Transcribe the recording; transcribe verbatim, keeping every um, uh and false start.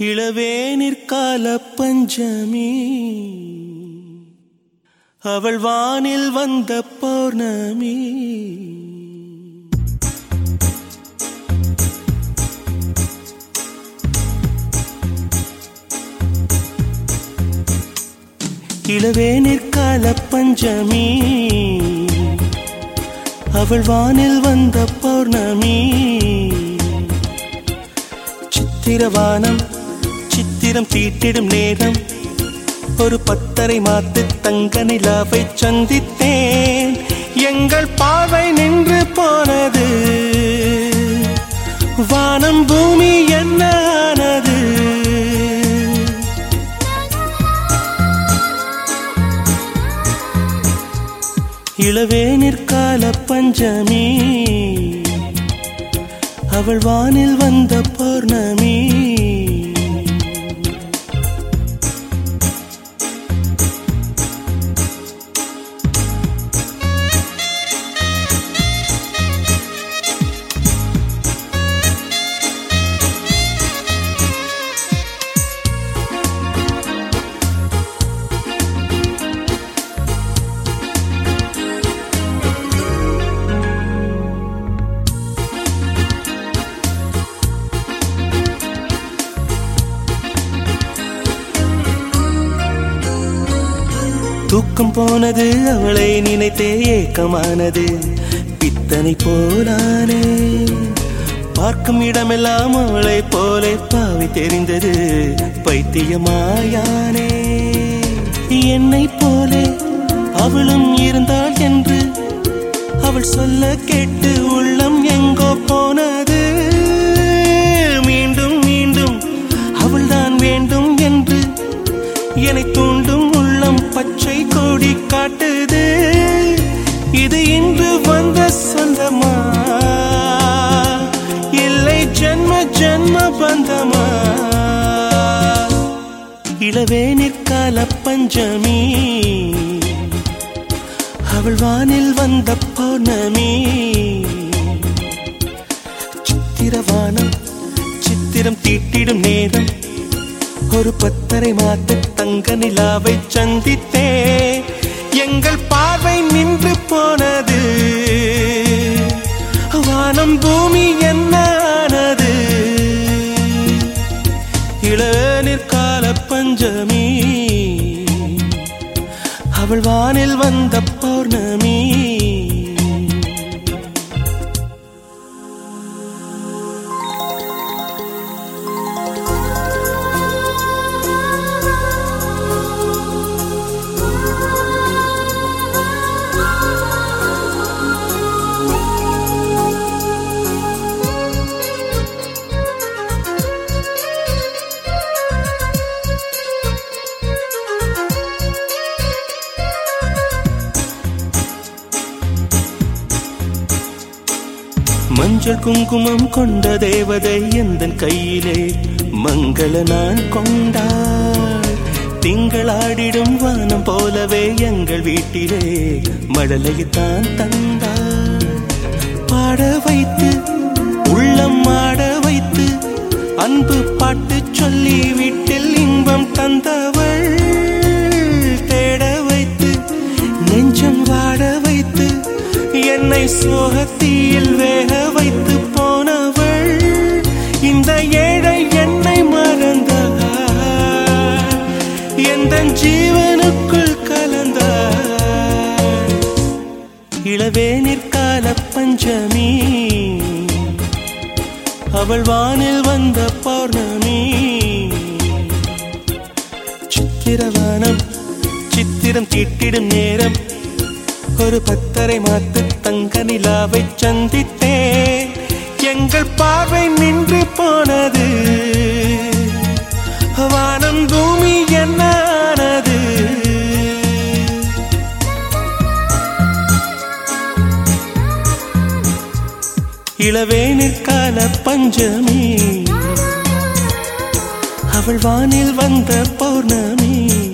இளவேனிற்கால பஞ்சமி அவள் வானில் வந்த பௌர்ணமி. இளவேனிற்கால பஞ்சமி அவள் வானில் வந்த பௌர்ணமி. சித்திரவானம் சித்திரம் தீட்டிடும் நேரம் ஒரு பத்தரை மாத்து தங்க நிலாவை சந்தித்தேன். எங்கள் பார்வை நின்று போனது, வானம் பூமி என்ன ஆனது. இளவேனிற்கால பஞ்சமி அவள் வானில் வந்த பௌர்ணமி. தூக்கம் போனது, அவளை நினைத்தே ஏக்கமானது. பித்தனை போலானே, பார்க்கும் இடமெல்லாம் அவளை போல பாவி தெரிந்தது. பைத்தியமாயானே, என்னை போலே அவளும் இருந்தாள் என்று அவள் சொல்ல கேட்டு உள்ளம் எங்கோ போனது. மீண்டும் மீண்டும் அவள்தான் வேண்டும் என்று என்னை தூண்டும் உள்ளம் பச்சை கொடி காட்டுது. இது இன்று வந்த சொந்தமா, இல்லை ஜென்ம ஜென்ம பந்தமா? இளவேனிற்கால பஞ்சமி அவள் வானில் வந்த பௌர்ணமி. சித்திரவானம் சித்திரம் தீட்டிடும் நேரம் ஒரு பத்தரை மாத்து தங்க நிலாவை சந்தித்தே. எங்கள் பார்வை நின்று போனது, வானம் பூமி என்ன ஆனது. இளவேனிற்கால பஞ்சமி அவள் வானில் வந்த பௌர்ணமி. மஞ்சள் குங்குமம் கொண்ட தேவதை எந்தன் கையிலே மங்கள நான் கொண்டாள். திங்களாடிடும் வானம் போலவே எங்கள் வீட்டிலே மழலையைத்தான் தந்தாள். பாட வைத்து உள்ளம் ஆட வைத்து அன்பு பாட்டு சொல்லி வீட்டில் இன்பம் தந்தவள். தேட வைத்து நெஞ்சம் வாட வைத்து என்னை சோகத்தீயில் வேக வைத்து போனவள். இந்த ஏழை என்னை மறந்தாள், எந்த ஜீவனுக்குள் கலந்தாள். இளவேனிற்கால பஞ்சமி அவள் வானில் வந்த பௌர்ணமி. சித்திரவானம் சித்திரம் தீட்டிடும் நேரம் ஒரு பத்தரை மாத்து தங்க நிலாவை சந்தித்தே. எங்கள் பார்வை நின்று போனது, வானம் பூமி என்ன ஆனது. இளவேனிற்கால பஞ்சமி அவள் வானில் வந்த பௌர்ணமி.